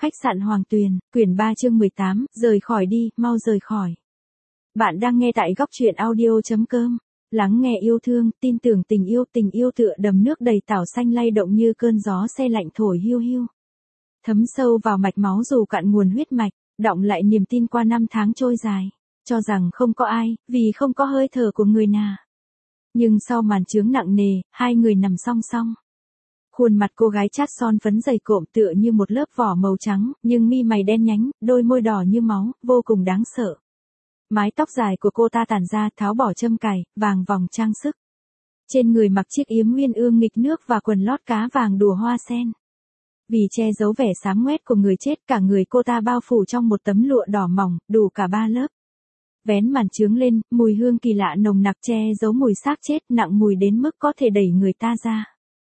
khách sạn Hoàng Tuyền, quyển 3 chương 18, rời khỏi đi, mau rời khỏi. Bạn đang nghe tại góc truyện audio.com. Lắng nghe yêu thương, tin tưởng tình yêu tựa đầm nước đầy tảo xanh lay động như cơn gió se lạnh thổi hiu hiu. Thấm sâu vào mạch máu dù cạn nguồn huyết mạch, đọng lại niềm tin qua năm tháng trôi dài. Cho rằng không có ai, vì không có hơi thở của người nào. Nhưng sau màn chướng nặng nề, hai người nằm song song. Khuôn mặt cô gái chát son phấn dày cộm tựa như một lớp vỏ màu trắng, nhưng mi mày đen nhánh, đôi môi đỏ như máu, vô cùng đáng sợ. Mái tóc dài của cô ta tản ra, tháo bỏ châm cài, vàng vòng trang sức. Trên người mặc chiếc yếm uyên ương nghịch nước và quần lót cá vàng đùa hoa sen. Vì che giấu vẻ xám ngoét của người chết, cả người cô ta bao phủ trong một tấm lụa đỏ mỏng, đủ cả 3 lớp. Vén màn chướng lên, mùi hương kỳ lạ nồng nặc che giấu mùi xác chết, nặng mùi đến mức có thể đẩy người ta ra.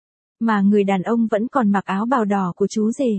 Mà người đàn ông vẫn còn mặc áo bào đỏ của chú rể.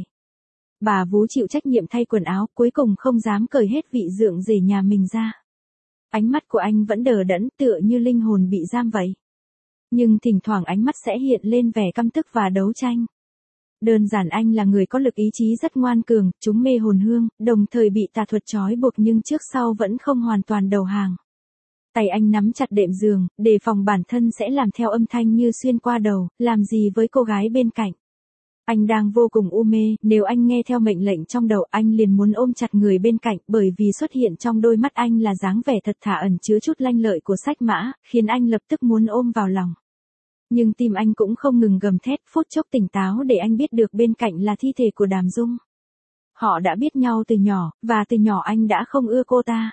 Bà vú chịu trách nhiệm thay quần áo, cuối cùng không dám cởi hết vị dượng rể nhà mình ra. Ánh mắt của anh vẫn đờ đẫn, tựa như linh hồn bị giam vậy. Nhưng thỉnh thoảng ánh mắt sẽ hiện lên vẻ căm tức và đấu tranh. Đơn giản anh là người có lực ý chí rất ngoan cường, chúng mê hồn hương, đồng thời bị tà thuật trói buộc nhưng trước sau vẫn không hoàn toàn đầu hàng. Tay anh nắm chặt đệm giường, đề phòng bản thân sẽ làm theo âm thanh như xuyên qua đầu, làm gì với cô gái bên cạnh. Anh đang vô cùng u mê, nếu anh nghe theo mệnh lệnh trong đầu anh liền muốn ôm chặt người bên cạnh bởi vì xuất hiện trong đôi mắt anh là dáng vẻ thật thà ẩn chứa chút lanh lợi của sách mã, khiến anh lập tức muốn ôm vào lòng. Nhưng tim anh cũng không ngừng gầm thét, phút chốc tỉnh táo để anh biết được bên cạnh là thi thể của Đàm Dung. Họ đã biết nhau từ nhỏ, và từ nhỏ anh đã không ưa cô ta.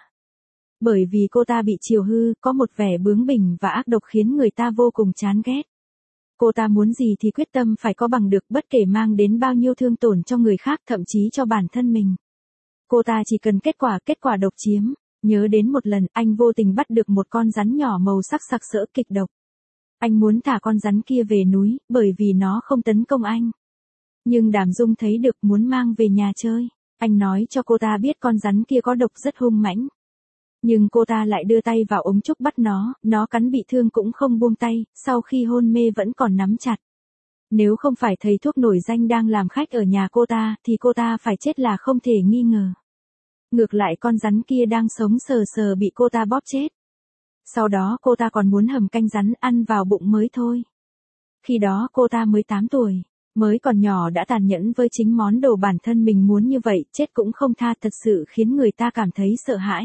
Bởi vì cô ta bị chiều hư, có một vẻ bướng bỉnh và ác độc khiến người ta vô cùng chán ghét. Cô ta muốn gì thì quyết tâm phải có bằng được bất kể mang đến bao nhiêu thương tổn cho người khác thậm chí cho bản thân mình. Cô ta chỉ cần kết quả độc chiếm. Nhớ đến một lần anh vô tình bắt được một con rắn nhỏ màu sắc sặc sỡ kịch độc. Anh muốn thả con rắn kia về núi, bởi vì nó không tấn công anh. Nhưng Đàm Dung thấy được muốn mang về nhà chơi. Anh nói cho cô ta biết con rắn kia có độc rất hung mãnh. Nhưng cô ta lại đưa tay vào ống trúc bắt nó cắn bị thương cũng không buông tay, sau khi hôn mê vẫn còn nắm chặt. Nếu không phải thầy thuốc nổi danh đang làm khách ở nhà cô ta, thì cô ta phải chết là không thể nghi ngờ. Ngược lại con rắn kia đang sống sờ sờ bị cô ta bóp chết. Sau đó cô ta còn muốn hầm canh rắn ăn vào bụng mới thôi. Khi đó cô ta mới 8 tuổi, mới còn nhỏ đã tàn nhẫn với chính món đồ bản thân mình muốn như vậy, chết cũng không tha, thật sự khiến người ta cảm thấy sợ hãi.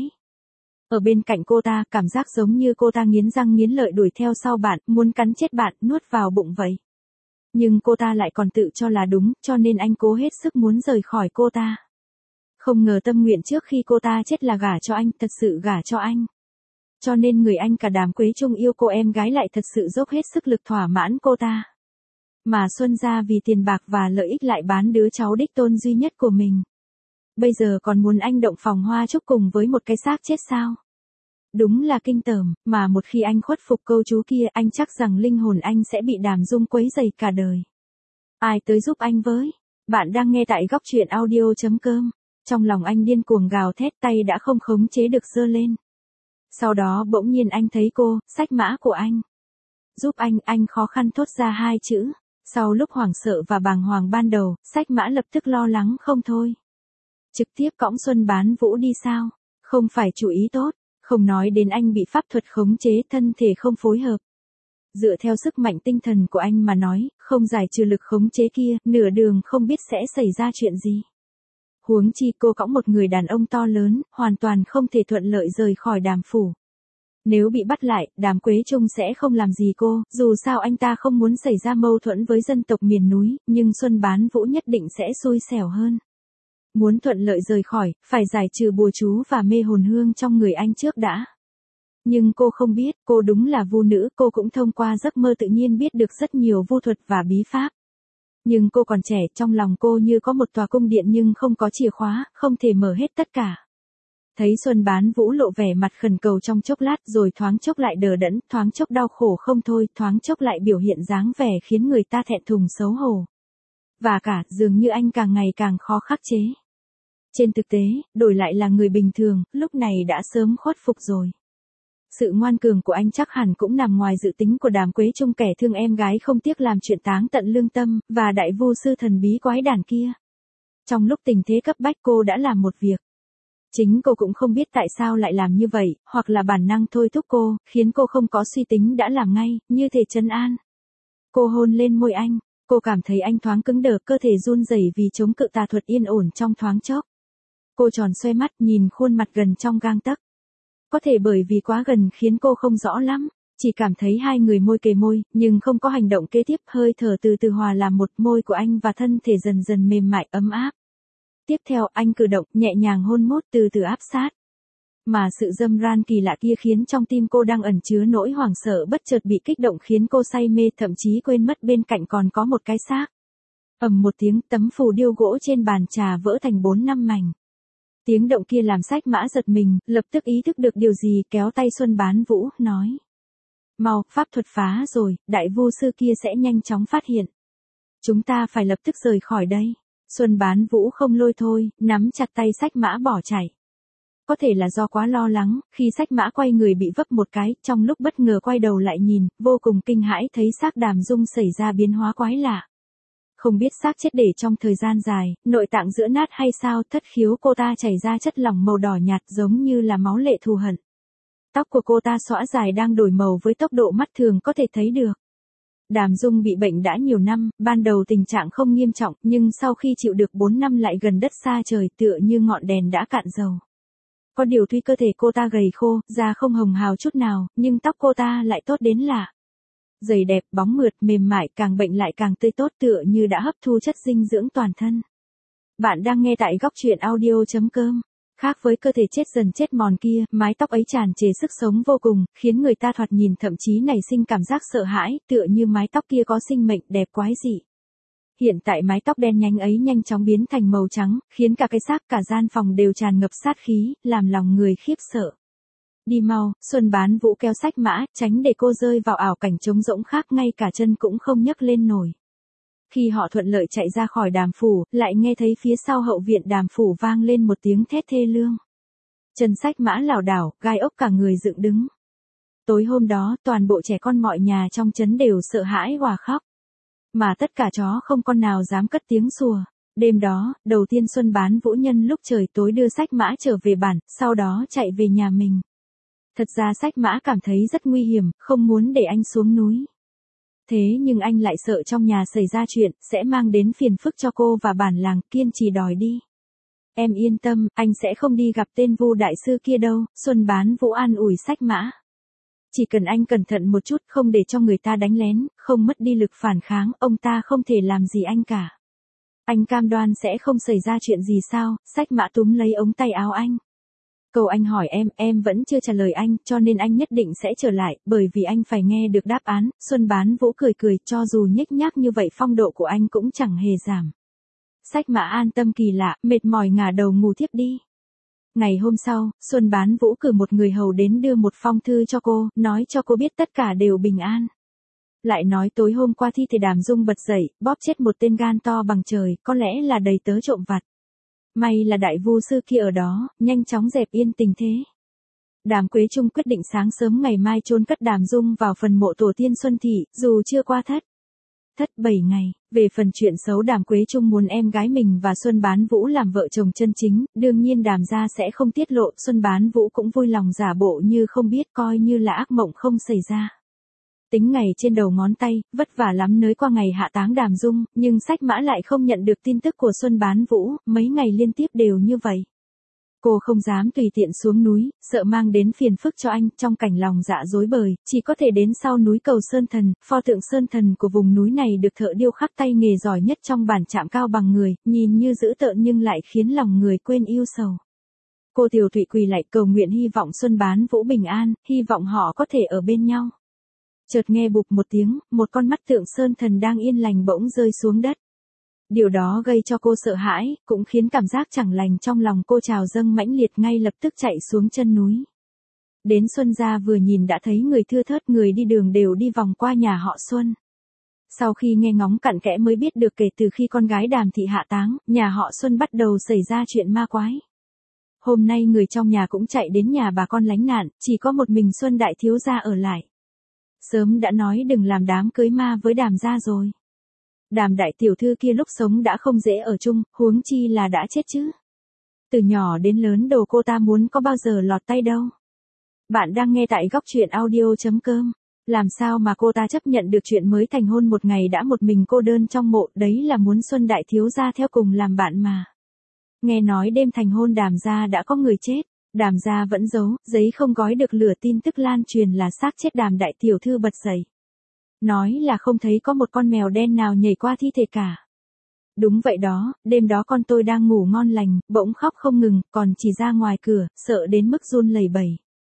Ở bên cạnh cô ta, cảm giác giống như cô ta nghiến răng nghiến lợi đuổi theo sau bạn, muốn cắn chết bạn, nuốt vào bụng vậy. Nhưng cô ta lại còn tự cho là đúng, cho nên anh cố hết sức muốn rời khỏi cô ta. Không ngờ tâm nguyện trước khi cô ta chết là gả cho anh, thật sự gả cho anh. Cho nên người anh cả Đàm Quế Trung yêu cô em gái lại thật sự dốc hết sức lực thỏa mãn cô ta. Mà Xuân gia vì tiền bạc và lợi ích lại bán đứa cháu đích tôn duy nhất của mình. Bây giờ còn muốn anh động phòng hoa chúc cùng với một cái xác chết sao? Đúng là kinh tởm, mà một khi anh khuất phục câu chú kia anh chắc rằng linh hồn anh sẽ bị Đàm Dung quấy rầy cả đời. Ai tới giúp anh với? Bạn đang nghe tại góc truyện audio.com. Trong lòng anh điên cuồng gào thét, tay đã không khống chế được giơ lên. Sau đó bỗng nhiên anh thấy cô, sách mã của anh. Giúp anh khó khăn thốt ra 2 chữ. Sau lúc hoảng sợ và bàng hoàng ban đầu, sách mã lập tức lo lắng không thôi. Trực tiếp cõng Xuân Bán Vũ đi sao? Không phải chủ ý tốt, không nói đến anh bị pháp thuật khống chế thân thể không phối hợp. Dựa theo sức mạnh tinh thần của anh mà nói, không giải trừ lực khống chế kia, nửa đường không biết sẽ xảy ra chuyện gì. Huống chi cô cõng một người đàn ông to lớn, hoàn toàn không thể thuận lợi rời khỏi Đàm phủ. Nếu bị bắt lại, Đàm Quế Trung sẽ không làm gì cô, dù sao anh ta không muốn xảy ra mâu thuẫn với dân tộc miền núi, nhưng Xuân Bán Vũ nhất định sẽ xui xẻo hơn. Muốn thuận lợi rời khỏi, phải giải trừ bùa chú và mê hồn hương trong người anh trước đã. Nhưng cô không biết, cô đúng là vu nữ, cô cũng thông qua giấc mơ tự nhiên biết được rất nhiều vu thuật và bí pháp. Nhưng cô còn trẻ, trong lòng cô như có một tòa cung điện nhưng không có chìa khóa, không thể mở hết tất cả. Thấy Xuân Bán Vũ lộ vẻ mặt khẩn cầu trong chốc lát rồi thoáng chốc lại đờ đẫn, thoáng chốc đau khổ không thôi, thoáng chốc lại biểu hiện dáng vẻ khiến người ta thẹn thùng xấu hổ. Và cả, dường như anh càng ngày càng khó khắc chế. Trên thực tế, đổi lại là người bình thường, lúc này đã sớm khuất phục rồi. Sự ngoan cường của anh chắc hẳn cũng nằm ngoài dự tính của Đàm Quế Trung kẻ thương em gái không tiếc làm chuyện táng tận lương tâm, và đại vu sư thần bí quái đản kia. Trong lúc tình thế cấp bách cô đã làm một việc. Chính cô cũng không biết tại sao lại làm như vậy, hoặc là bản năng thôi thúc cô, khiến cô không có suy tính đã làm ngay, như thể trấn an. Cô hôn lên môi anh, cô cảm thấy anh thoáng cứng đờ, cơ thể run rẩy vì chống cự tà thuật yên ổn trong thoáng chốc. Cô tròn xoe mắt nhìn khuôn mặt gần trong gang tấc. Có thể bởi vì quá gần khiến cô không rõ lắm, chỉ cảm thấy hai người môi kề môi, nhưng không có hành động kế tiếp, hơi thở từ từ hòa làm một, môi của anh và thân thể dần dần mềm mại ấm áp. Tiếp theo anh cử động, nhẹ nhàng hôn mốt từ từ áp sát. Mà sự dâm ran kỳ lạ kia khiến trong tim cô đang ẩn chứa nỗi hoảng sợ bất chợt bị kích động khiến cô say mê, thậm chí quên mất bên cạnh còn có một cái xác. Ầm một tiếng, tấm phù điêu gỗ trên bàn trà vỡ thành 4-5 mảnh. Tiếng động kia làm Sách Mã giật mình, lập tức ý thức được điều gì, kéo tay Xuân Bán Vũ, nói. Mau, pháp thuật phá rồi, đại vu sư kia sẽ nhanh chóng phát hiện. Chúng ta phải lập tức rời khỏi đây. Xuân Bán Vũ không lôi thôi, nắm chặt tay Sách Mã bỏ chạy. Có thể là do quá lo lắng, khi Sách Mã quay người bị vấp một cái, trong lúc bất ngờ quay đầu lại nhìn, vô cùng kinh hãi thấy xác Đàm Dung xảy ra biến hóa quái lạ. Không biết xác chết để trong thời gian dài, nội tạng giữa nát hay sao, thất khiếu cô ta chảy ra chất lỏng màu đỏ nhạt giống như là máu lệ thù hận. Tóc của cô ta xõa dài đang đổi màu với tốc độ mắt thường có thể thấy được. Đàm Dung bị bệnh đã nhiều năm, ban đầu tình trạng không nghiêm trọng, nhưng sau khi chịu được 4 năm lại gần đất xa trời, tựa như ngọn đèn đã cạn dầu. Có điều tuy cơ thể cô ta gầy khô, da không hồng hào chút nào, nhưng tóc cô ta lại tốt đến lạ. Dày đẹp, bóng mượt, mềm mại, càng bệnh lại càng tươi tốt, tựa như đã hấp thu chất dinh dưỡng toàn thân. Bạn đang nghe tại góc truyện audio.com. Khác với cơ thể chết dần chết mòn kia, mái tóc ấy tràn trề sức sống vô cùng, khiến người ta thoạt nhìn thậm chí nảy sinh cảm giác sợ hãi, tựa như mái tóc kia có sinh mệnh, đẹp quái dị. Hiện tại mái tóc đen nhánh ấy nhanh chóng biến thành màu trắng, khiến cả cái xác cả gian phòng đều tràn ngập sát khí, làm lòng người khiếp sợ. Đi mau, Xuân Bán Vũ kéo Sách Mã, tránh để cô rơi vào ảo cảnh trống rỗng khác, ngay cả chân cũng không nhấc lên nổi. Khi họ thuận lợi chạy ra khỏi Đàm phủ, lại nghe thấy phía sau hậu viện Đàm phủ vang lên một tiếng thét thê lương. Chân Sách Mã lảo đảo, gai ốc cả người dựng đứng. Tối hôm đó, toàn bộ trẻ con mọi nhà trong trấn đều sợ hãi òa khóc. Mà tất cả chó không con nào dám cất tiếng sủa. Đêm đó, đầu tiên Xuân Bán Vũ nhân lúc trời tối đưa Sách Mã trở về bản, sau đó chạy về nhà mình. Thật ra Sách Mã cảm thấy rất nguy hiểm, không muốn để anh xuống núi. Thế nhưng anh lại sợ trong nhà xảy ra chuyện, sẽ mang đến phiền phức cho cô và bản làng, kiên trì đòi đi. Em yên tâm, anh sẽ không đi gặp tên Vu đại sư kia đâu, Xuân Bán Vũ an ủi Sách Mã. Chỉ cần anh cẩn thận một chút, không để cho người ta đánh lén, không mất đi lực phản kháng, ông ta không thể làm gì anh cả. Anh cam đoan sẽ không xảy ra chuyện gì sao, Sách Mã túm lấy ống tay áo anh. Câu anh hỏi em vẫn chưa trả lời anh, cho nên anh nhất định sẽ trở lại, bởi vì anh phải nghe được đáp án. Xuân Bán Vũ cười cười, cho dù nhếch nhác như vậy phong độ của anh cũng chẳng hề giảm. Sách Mã an tâm kỳ lạ, mệt mỏi ngả đầu ngủ thiếp đi. Ngày hôm sau, Xuân Bán Vũ cử một người hầu đến đưa một phong thư cho cô, nói cho cô biết tất cả đều bình an. Lại nói tối hôm qua thi thể Đàm Dung bật dậy, bóp chết một tên gan to bằng trời, có lẽ là đầy tớ trộm vặt. May là đại vu sư kia ở đó, nhanh chóng dẹp yên tình thế. Đàm Quế Trung quyết định sáng sớm ngày mai chôn cất Đàm Dung vào phần mộ tổ tiên Xuân Thị, dù chưa qua thất 7 ngày. Về phần chuyện xấu, Đàm Quế Trung muốn em gái mình và Xuân Bán Vũ làm vợ chồng chân chính, đương nhiên Đàm gia sẽ không tiết lộ, Xuân Bán Vũ cũng vui lòng giả bộ như không biết, coi như là ác mộng không xảy ra. Tính ngày trên đầu ngón tay, vất vả lắm nới qua ngày hạ táng Đàm Dung, nhưng Sách Mã lại không nhận được tin tức của Xuân Bán Vũ, mấy ngày liên tiếp đều như vậy. Cô không dám tùy tiện xuống núi, sợ mang đến phiền phức cho anh, trong cảnh lòng dạ rối bời, chỉ có thể đến sau núi cầu Sơn Thần, pho tượng Sơn Thần của vùng núi này được thợ điêu khắc tay nghề giỏi nhất trong bản Trạm Cao Bằng người, nhìn như dữ tợn nhưng lại khiến lòng người quên yêu sầu. Cô Tiểu Thụy quỳ lại cầu nguyện hy vọng Xuân Bán Vũ bình an, hy vọng họ có thể ở bên nhau. Chợt nghe bụp một tiếng, một con mắt tượng Sơn Thần đang yên lành bỗng rơi xuống đất. Điều đó gây cho cô sợ hãi, cũng khiến cảm giác chẳng lành trong lòng cô trào dâng mãnh liệt, ngay lập tức chạy xuống chân núi. Đến Xuân gia vừa nhìn đã thấy người thưa thớt, người đi đường đều đi vòng qua nhà họ Xuân. Sau khi nghe ngóng cặn kẽ mới biết được kể từ khi con gái Đàm thị hạ táng, nhà họ Xuân bắt đầu xảy ra chuyện ma quái. Hôm nay người trong nhà cũng chạy đến nhà bà con lánh nạn, chỉ có một mình Xuân đại thiếu gia ở lại. Sớm đã nói đừng làm đám cưới ma với Đàm gia rồi. Đàm đại tiểu thư kia lúc sống đã không dễ ở chung, huống chi là đã chết chứ. Từ nhỏ đến lớn đồ cô ta muốn có bao giờ lọt tay đâu. Bạn đang nghe tại góc truyện audio.com. Làm sao mà cô ta chấp nhận được chuyện mới thành hôn một ngày đã một mình cô đơn trong mộ, đấy là muốn Xuân đại thiếu gia theo cùng làm bạn mà. Nghe nói đêm thành hôn Đàm gia đã có người chết, Đàm gia vẫn giấu, giấy không gói được lửa, tin tức lan truyền là xác chết Đàm đại tiểu thư bật dậy. Nói là không thấy có một con mèo đen nào nhảy qua thi thể cả. Đúng vậy đó, đêm đó con tôi đang ngủ ngon lành, bỗng khóc không ngừng, còn chỉ ra ngoài cửa, sợ đến mức run lẩy bẩy.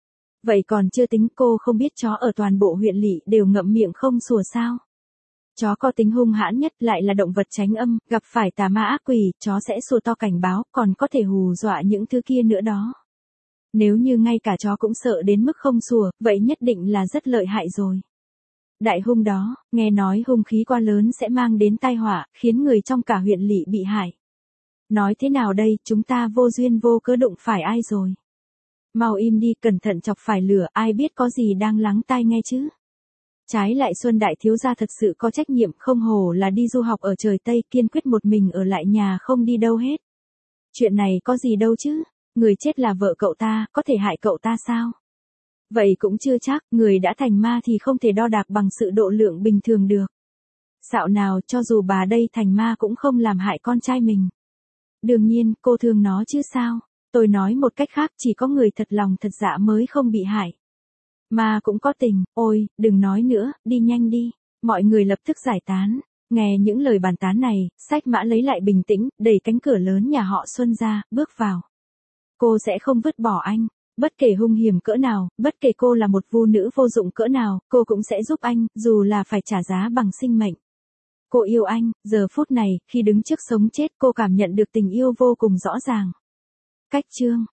Vậy còn chưa tính, cô không biết chó ở toàn bộ huyện lỵ đều ngậm miệng không sủa sao? Chó có tính hung hãn nhất, lại là động vật tránh âm, gặp phải tà ma ác quỷ, chó sẽ sủa to cảnh báo, còn có thể hù dọa những thứ kia nữa đó. Nếu như ngay cả chó cũng sợ đến mức không sủa, vậy nhất định là rất lợi hại rồi. Đại hung đó, nghe nói hung khí quá lớn sẽ mang đến tai họa, khiến người trong cả huyện lỵ bị hại. Nói thế nào đây, chúng ta vô duyên vô cớ đụng phải ai rồi? Mau im đi, cẩn thận chọc phải lửa, ai biết có gì đang lắng tai nghe chứ? Trái lại Xuân đại thiếu gia thật sự có trách nhiệm, không hổ là đi du học ở trời Tây, kiên quyết một mình ở lại nhà không đi đâu hết. Chuyện này có gì đâu chứ, người chết là vợ cậu ta, có thể hại cậu ta sao? Vậy cũng chưa chắc, người đã thành ma thì không thể đo đạc bằng sự độ lượng bình thường được. Dạo nào, cho dù bà đây thành ma cũng không làm hại con trai mình. Đương nhiên, cô thương nó chứ sao? Tôi nói một cách khác, chỉ có người thật lòng thật dạ mới không bị hại. Ma cũng có tình, ôi, đừng nói nữa, đi nhanh đi. Mọi người lập tức giải tán. Nghe những lời bàn tán này, Sách Mã lấy lại bình tĩnh, đẩy cánh cửa lớn nhà họ Xuân ra, bước vào. Cô sẽ không vứt bỏ anh. Bất kể hung hiểm cỡ nào, bất kể cô là một vu nữ vô dụng cỡ nào, cô cũng sẽ giúp anh, dù là phải trả giá bằng sinh mệnh. Cô yêu anh, giờ phút này, khi đứng trước sống chết cô cảm nhận được tình yêu vô cùng rõ ràng. Cách chương